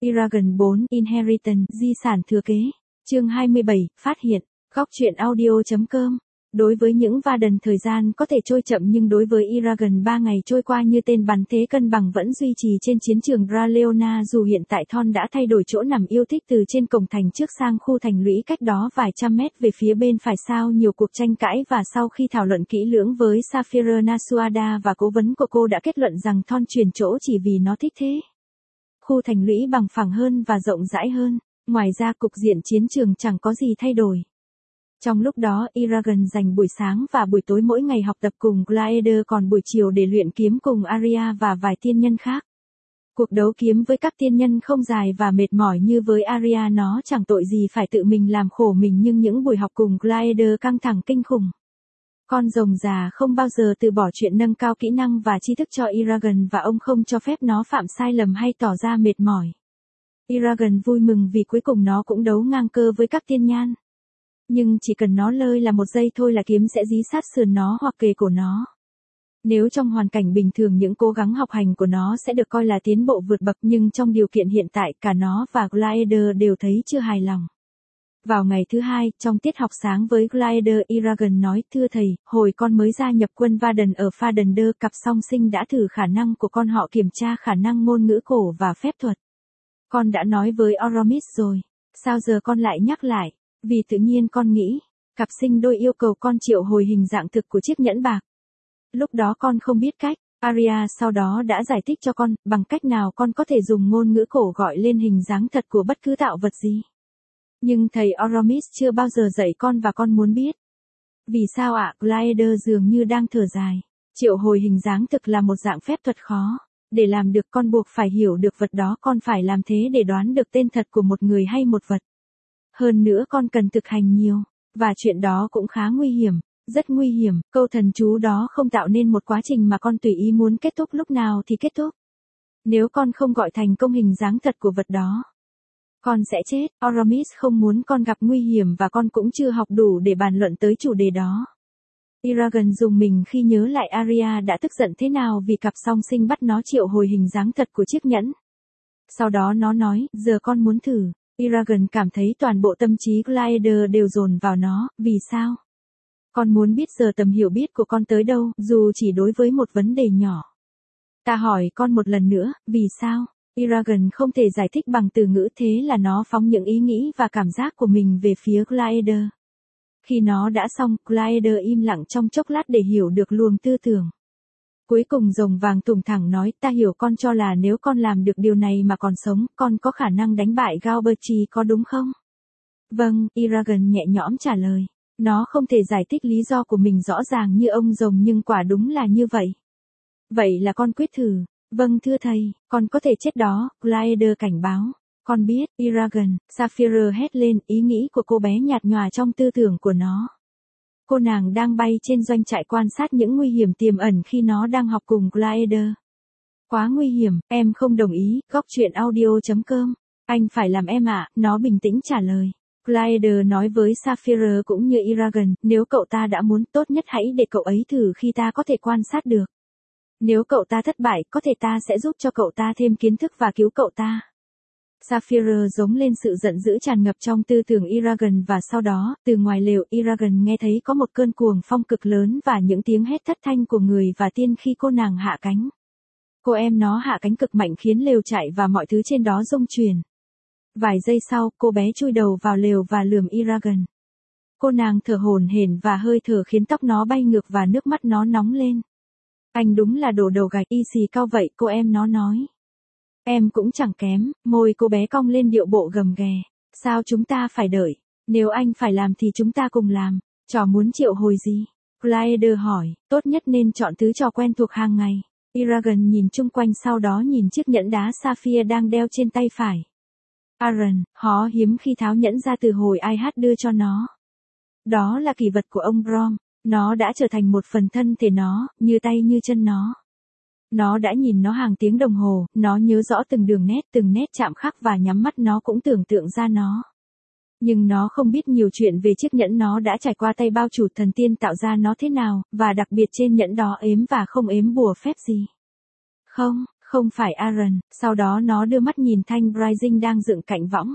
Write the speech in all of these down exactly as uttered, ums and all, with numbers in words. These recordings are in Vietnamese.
Eragon bốn Inheritance, di sản thừa kế. Chương hai mươi bảy, phát hiện. Góc truyện audio.com. Đối với những Varden thời gian có thể trôi chậm nhưng đối với Eragon ba ngày trôi qua như tên bắn thế cân bằng vẫn duy trì trên chiến trường Raleona dù hiện tại Thon đã thay đổi chỗ nằm yêu thích từ trên cổng thành trước sang khu thành lũy cách đó vài trăm mét về phía bên phải sau nhiều cuộc tranh cãi và sau khi thảo luận kỹ lưỡng với Saphira Nasuada và cố vấn của cô đã kết luận rằng Thon chuyển chỗ chỉ vì nó thích thế. Khu thành lũy bằng phẳng hơn và rộng rãi hơn, ngoài ra cục diện chiến trường chẳng có gì thay đổi. Trong lúc đó, Eragon dành buổi sáng và buổi tối mỗi ngày học tập cùng Glaider còn buổi chiều để luyện kiếm cùng Arya và vài tiên nhân khác. Cuộc đấu kiếm với các tiên nhân không dài và mệt mỏi như với Arya, nó chẳng tội gì phải tự mình làm khổ mình, nhưng những buổi học cùng Glaider căng thẳng kinh khủng. Con rồng già không bao giờ từ bỏ chuyện nâng cao kỹ năng và tri thức cho Eragon và ông không cho phép nó phạm sai lầm hay tỏ ra mệt mỏi. Eragon vui mừng vì cuối cùng nó cũng đấu ngang cơ với các tiên nhan. Nhưng chỉ cần nó lơi là một giây thôi là kiếm sẽ dí sát sườn nó hoặc kề cổ nó. Nếu trong hoàn cảnh bình thường những cố gắng học hành của nó sẽ được coi là tiến bộ vượt bậc, nhưng trong điều kiện hiện tại cả nó và Glaider đều thấy chưa hài lòng. Vào ngày thứ hai, trong tiết học sáng với Glaider, Eragon nói: "Thưa thầy, hồi con mới gia nhập quân Varden ở Fardander, cặp song sinh đã thử khả năng của con, họ kiểm tra khả năng ngôn ngữ cổ và phép thuật. Con đã nói với Oromis rồi, sao giờ con lại nhắc lại? Vì tự nhiên con nghĩ, cặp sinh đôi yêu cầu con triệu hồi hình dạng thực của chiếc nhẫn bạc. Lúc đó con không biết cách. Arya sau đó đã giải thích cho con, bằng cách nào con có thể dùng ngôn ngữ cổ gọi lên hình dáng thật của bất cứ tạo vật gì. Nhưng thầy Oromis chưa bao giờ dạy con và con muốn biết. Vì sao ạ?" Glaider dường như đang thở dài. Triệu hồi hình dáng thực là một dạng phép thuật khó. Để làm được con buộc phải hiểu được vật đó, con phải làm thế để đoán được tên thật của một người hay một vật. Hơn nữa con cần thực hành nhiều, và chuyện đó cũng khá nguy hiểm, rất nguy hiểm, câu thần chú đó không tạo nên một quá trình mà con tùy ý muốn kết thúc lúc nào thì kết thúc. Nếu con không gọi thành công hình dáng thật của vật đó, con sẽ chết. Oromis không muốn con gặp nguy hiểm và con cũng chưa học đủ để bàn luận tới chủ đề đó. Eragon dùng mình khi nhớ lại Arya đã tức giận thế nào vì cặp song sinh bắt nó triệu hồi hình dáng thật của chiếc nhẫn. Sau đó nó nói: "Giờ con muốn thử." Eragon cảm thấy toàn bộ tâm trí Glaider đều dồn vào nó. "Vì sao? Con muốn biết giờ tầm hiểu biết của con tới đâu, dù chỉ đối với một vấn đề nhỏ. Ta hỏi con một lần nữa, vì sao?" Eragon không thể giải thích bằng từ ngữ, thế là nó phóng những ý nghĩ và cảm giác của mình về phía Glaider. Khi nó đã xong, Glaider im lặng trong chốc lát để hiểu được luồng tư tưởng. Cuối cùng rồng vàng thùng thẳng nói: "Ta hiểu, con cho là nếu con làm được điều này mà còn sống, con có khả năng đánh bại Galberti, có đúng không?" "Vâng," Eragon nhẹ nhõm trả lời. Nó không thể giải thích lý do của mình rõ ràng như ông rồng, nhưng quả đúng là như vậy. "Vậy là con quyết thử?" "Vâng thưa thầy, con có thể chết đó," Glaider cảnh báo. "Con biết." Eragon, Saphira hét lên, ý nghĩ của cô bé nhạt nhòa trong tư tưởng của nó. Cô nàng đang bay trên doanh trại quan sát những nguy hiểm tiềm ẩn khi nó đang học cùng Glaider. "Quá nguy hiểm, em không đồng ý." Góc truyện audio.com. "Anh phải làm em ạ," nó bình tĩnh trả lời. Glaider nói với Saphira cũng như Eragon: "Nếu cậu ta đã muốn, tốt nhất hãy để cậu ấy thử khi ta có thể quan sát được. Nếu cậu ta thất bại, có thể ta sẽ giúp cho cậu ta thêm kiến thức và cứu cậu ta." Saphira giống lên sự giận dữ tràn ngập trong tư tưởng Eragon và sau đó, từ ngoài lều, Eragon nghe thấy có một cơn cuồng phong cực lớn và những tiếng hét thất thanh của người và tiên khi cô nàng hạ cánh. Cô em nó hạ cánh cực mạnh khiến lều chạy và mọi thứ trên đó rung chuyển. Vài giây sau, cô bé chui đầu vào lều và lườm Eragon. Cô nàng thở hổn hển và hơi thở khiến tóc nó bay ngược và nước mắt nó nóng lên. "Anh đúng là đồ đầu gạch, y xì cao vậy," cô em nó nói. "Em cũng chẳng kém." Môi cô bé cong lên điệu bộ gầm ghè. "Sao chúng ta phải đợi? Nếu anh phải làm thì chúng ta cùng làm." "Trò muốn triệu hồi gì?" Glaider hỏi. "Tốt nhất nên chọn thứ trò quen thuộc hàng ngày." Eragon nhìn chung quanh, sau đó nhìn chiếc nhẫn đá sapphire đang đeo trên tay phải. Aaron, hó hiếm khi tháo nhẫn ra từ hồi ai hát đưa cho nó. Đó là kỷ vật của ông Brom. Nó đã trở thành một phần thân thể nó, như tay như chân nó. Nó đã nhìn nó hàng tiếng đồng hồ, nó nhớ rõ từng đường nét, từng nét chạm khắc và nhắm mắt nó cũng tưởng tượng ra nó. Nhưng nó không biết nhiều chuyện về chiếc nhẫn nó đã trải qua tay bao chủ thần tiên tạo ra nó thế nào, và đặc biệt trên nhẫn đó ếm và không ếm bùa phép gì. Không, không. Không phải Aaron, sau đó nó đưa mắt nhìn thanh Rising đang dựng cạnh võng.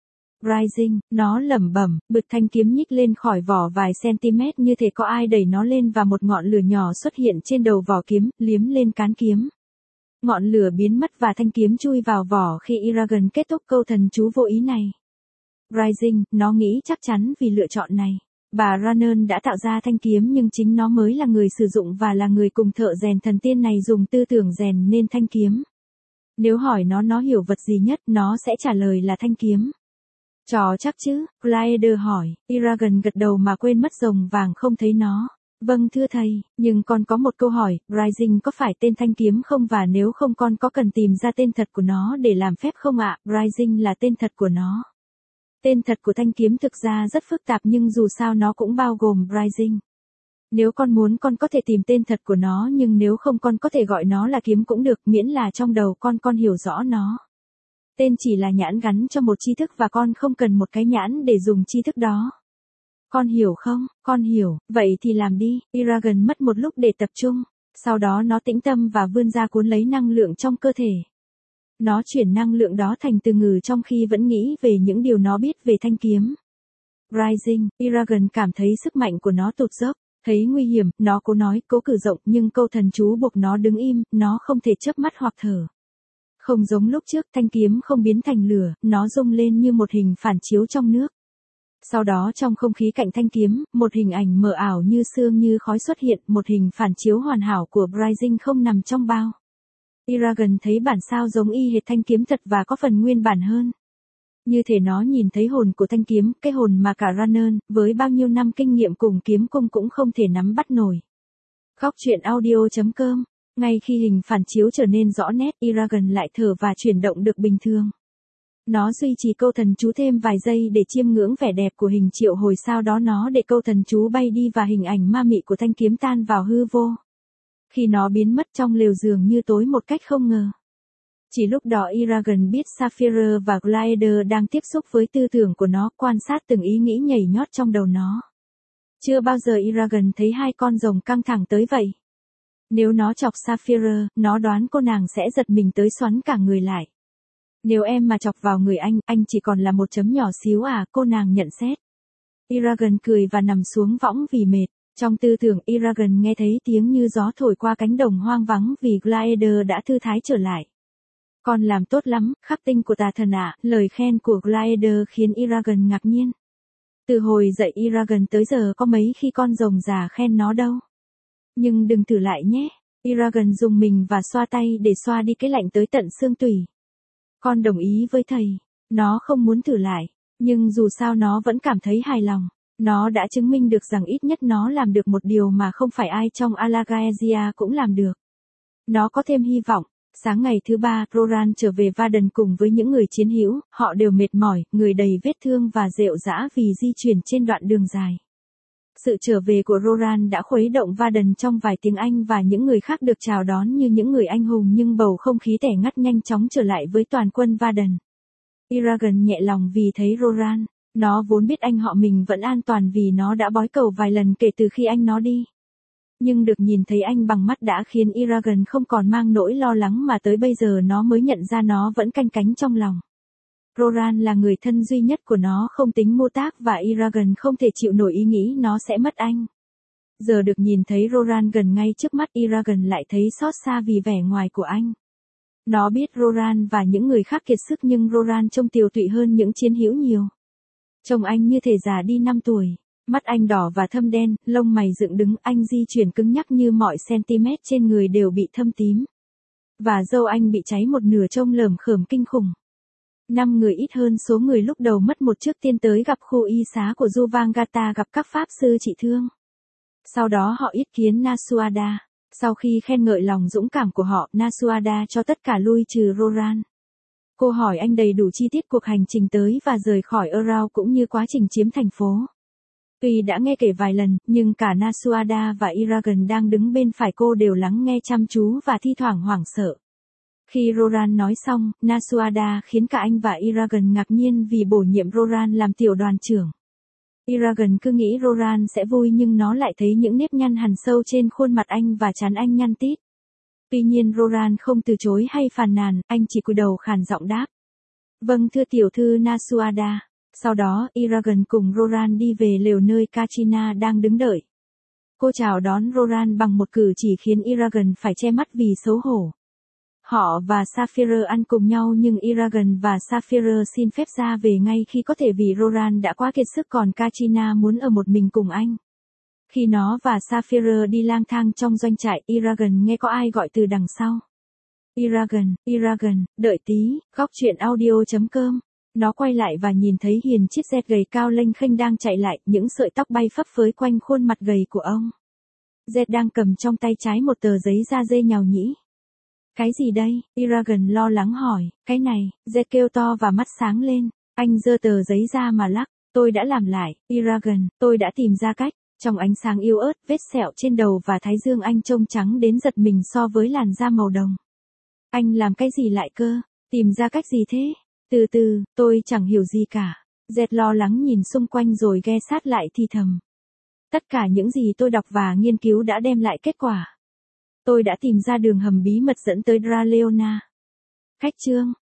Rising, nó lẩm bẩm, bực thanh kiếm nhích lên khỏi vỏ vài cm như thể có ai đẩy nó lên và một ngọn lửa nhỏ xuất hiện trên đầu vỏ kiếm, liếm lên cán kiếm. Ngọn lửa biến mất và thanh kiếm chui vào vỏ khi Eragon kết thúc câu thần chú vô ý này. Rising, nó nghĩ chắc chắn vì lựa chọn này. Bà Ranon đã tạo ra thanh kiếm nhưng chính nó mới là người sử dụng và là người cùng thợ rèn thần tiên này dùng tư tưởng rèn nên thanh kiếm. Nếu hỏi nó nó hiểu vật gì nhất, nó sẽ trả lời là thanh kiếm. Trò chắc chứ, Glaider hỏi, Eragon gật đầu mà quên mất rồng vàng không thấy nó. Vâng thưa thầy, nhưng con có một câu hỏi, Rising có phải tên thanh kiếm không và nếu không con có cần tìm ra tên thật của nó để làm phép không ạ? Rising là tên thật của nó. Tên thật của thanh kiếm thực ra rất phức tạp nhưng dù sao nó cũng bao gồm Rising. Nếu con muốn con có thể tìm tên thật của nó nhưng nếu không con có thể gọi nó là kiếm cũng được miễn là trong đầu con con hiểu rõ nó. Tên chỉ là nhãn gắn cho một tri thức và con không cần một cái nhãn để dùng tri thức đó. Con hiểu không? Con hiểu, vậy thì làm đi. Eragon mất một lúc để tập trung, sau đó nó tĩnh tâm và vươn ra cuốn lấy năng lượng trong cơ thể. Nó chuyển năng lượng đó thành từ ngữ trong khi vẫn nghĩ về những điều nó biết về thanh kiếm. Rising, Eragon cảm thấy sức mạnh của nó tụt dốc, thấy nguy hiểm, nó cố nói, cố cử rộng nhưng câu thần chú buộc nó đứng im, nó không thể chớp mắt hoặc thở. Không giống lúc trước, thanh kiếm không biến thành lửa, nó rung lên như một hình phản chiếu trong nước. Sau đó trong không khí cạnh thanh kiếm, một hình ảnh mờ ảo như sương như khói xuất hiện, một hình phản chiếu hoàn hảo của Rising không nằm trong bao. Eragon thấy bản sao giống y hệt thanh kiếm thật và có phần nguyên bản hơn. Như thể nó nhìn thấy hồn của thanh kiếm, cái hồn mà cả Ranon, với bao nhiêu năm kinh nghiệm cùng kiếm cung cũng không thể nắm bắt nổi. Góc truyện audio chấm com. Ngay khi hình phản chiếu trở nên rõ nét, Eragon lại thở và chuyển động được bình thường. Nó duy trì câu thần chú thêm vài giây để chiêm ngưỡng vẻ đẹp của hình triệu hồi sau đó nó để câu thần chú bay đi và hình ảnh ma mị của thanh kiếm tan vào hư vô. Khi nó biến mất trong lều giường như tối một cách không ngờ. Chỉ lúc đó Eragon biết Sapphire và Glaider đang tiếp xúc với tư tưởng của nó, quan sát từng ý nghĩ nhảy nhót trong đầu nó. Chưa bao giờ Eragon thấy hai con rồng căng thẳng tới vậy. Nếu nó chọc Sapphire, nó đoán cô nàng sẽ giật mình tới xoắn cả người lại. Nếu em mà chọc vào người anh, anh chỉ còn là một chấm nhỏ xíu à, cô nàng nhận xét. Eragon cười và nằm xuống võng vì mệt. Trong tư tưởng Eragon nghe thấy tiếng như gió thổi qua cánh đồng hoang vắng vì Glaider đã thư thái trở lại. Con làm tốt lắm, khắc tinh của tà thần ạ, lời khen của Glaider khiến Eragon ngạc nhiên. Từ hồi dậy Eragon tới giờ có mấy khi con rồng già khen nó đâu. Nhưng đừng thử lại nhé. Eragon dùng mình và xoa tay để xoa đi cái lạnh tới tận xương tủy. Con đồng ý với thầy. Nó không muốn thử lại, nhưng dù sao nó vẫn cảm thấy hài lòng. Nó đã chứng minh được rằng ít nhất nó làm được một điều mà không phải ai trong Alagaezia cũng làm được. Nó có thêm hy vọng. Sáng ngày thứ ba, Roran trở về Varden cùng với những người chiến hữu, họ đều mệt mỏi, người đầy vết thương và rệu rã vì di chuyển trên đoạn đường dài. Sự trở về của Roran đã khuấy động Varden trong vài tiếng Anh và những người khác được chào đón như những người anh hùng nhưng bầu không khí tẻ ngắt nhanh chóng trở lại với toàn quân Varden. Eragon nhẹ lòng vì thấy Roran, nó vốn biết anh họ mình vẫn an toàn vì nó đã bói cầu vài lần kể từ khi anh nó đi. Nhưng được nhìn thấy anh bằng mắt đã khiến Eragon không còn mang nỗi lo lắng mà tới bây giờ nó mới nhận ra nó vẫn canh cánh trong lòng. Roran là người thân duy nhất của nó không tính mô tác và Eragon không thể chịu nổi ý nghĩ nó sẽ mất anh. Giờ được nhìn thấy Roran gần ngay trước mắt Eragon lại thấy xót xa vì vẻ ngoài của anh. Nó biết Roran và những người khác kiệt sức nhưng Roran trông tiều tụy hơn những chiến hữu nhiều. Trông anh như thể già đi năm tuổi. Mắt anh đỏ và thâm đen, lông mày dựng đứng, anh di chuyển cứng nhắc như mọi cm trên người đều bị thâm tím. Và râu anh bị cháy một nửa trông lởm khởm kinh khủng. Năm người ít hơn số người lúc đầu mất một trước tiên tới gặp khu y xá của Juvangata gặp các pháp sư trị thương. Sau đó họ yết kiến Nasuada. Sau khi khen ngợi lòng dũng cảm của họ, Nasuada cho tất cả lui trừ Roran. Cô hỏi anh đầy đủ chi tiết cuộc hành trình tới và rời khỏi Erau cũng như quá trình chiếm thành phố. Tuy đã nghe kể vài lần, nhưng cả Nasuada và Eragon đang đứng bên phải cô đều lắng nghe chăm chú và thi thoảng hoảng sợ. Khi Roran nói xong, Nasuada khiến cả anh và Eragon ngạc nhiên vì bổ nhiệm Roran làm tiểu đoàn trưởng. Eragon cứ nghĩ Roran sẽ vui nhưng nó lại thấy những nếp nhăn hằn sâu trên khuôn mặt anh và trán anh nhăn tít. Tuy nhiên Roran không từ chối hay phàn nàn, anh chỉ cúi đầu khàn giọng đáp. Vâng thưa tiểu thư Nasuada. Sau đó, Eragon cùng Roran đi về lều nơi Katrina đang đứng đợi. Cô chào đón Roran bằng một cử chỉ khiến Eragon phải che mắt vì xấu hổ. Họ và Saphira ăn cùng nhau nhưng Eragon và Saphira xin phép ra về ngay khi có thể vì Roran đã quá kiệt sức còn Katrina muốn ở một mình cùng anh. Khi nó và Saphira đi lang thang trong doanh trại, Eragon nghe có ai gọi từ đằng sau. Eragon, Eragon, đợi tí, góc truyện audio chấm com. Nó quay lại và nhìn thấy Hiền chiếc Zed gầy cao lênh khênh đang chạy lại, những sợi tóc bay phấp phới quanh khuôn mặt gầy của ông. Zed đang cầm trong tay trái một tờ giấy da dê nhàu nhĩ. Cái gì đây? Eragon lo lắng hỏi. Cái này, Zed kêu to và mắt sáng lên. Anh giơ tờ giấy ra mà lắc. Tôi đã làm lại, Eragon, tôi đã tìm ra cách. Trong ánh sáng yếu ớt, vết sẹo trên đầu và thái dương anh trông trắng đến giật mình so với làn da màu đồng. Anh làm cái gì lại cơ? Tìm ra cách gì thế? Từ từ, tôi chẳng hiểu gì cả. Zed lo lắng nhìn xung quanh rồi ghe sát lại thì thầm. Tất cả những gì tôi đọc và nghiên cứu đã đem lại kết quả. Tôi đã tìm ra đường hầm bí mật dẫn tới Draleona. Khách chương,